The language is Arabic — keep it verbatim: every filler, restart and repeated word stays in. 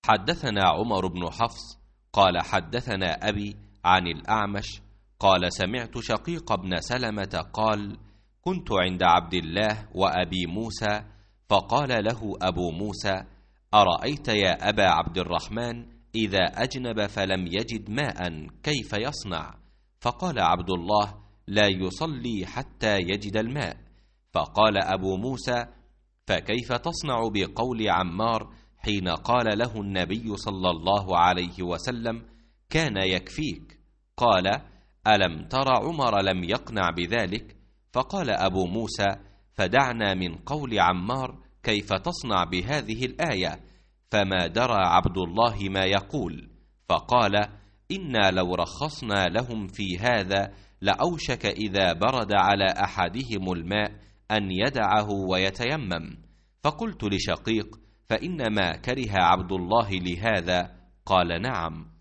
حدثنا عمر بن حفص قال حدثنا أبي عن الأعمش قال سمعت شقيق بن سلمة قال كنت عند عبد الله وأبي موسى فقال له أبو موسى أرأيت يا أبا عبد الرحمن إذا أجنب فلم يجد ماء كيف يصنع؟ فقال عبد الله لا يصلي حتى يجد الماء. فقال أبو موسى فكيف تصنع بقول عمار حين قال له النبي صلى الله عليه وسلم كان يكفيك؟ قال ألم تر عمر لم يقنع بذلك؟ فقال أبو موسى فدعنا من قول عمار كيف تصنع بهذه الآية، فما درى عبد الله ما يقول. فقال إنا لو رخصنا لهم في هذا لأوشك إذا برد على أحدهم الماء أن يدعه ويتيمم. فقلت لشقيق فإنما كره عبد الله لهذا؟ قال نعم.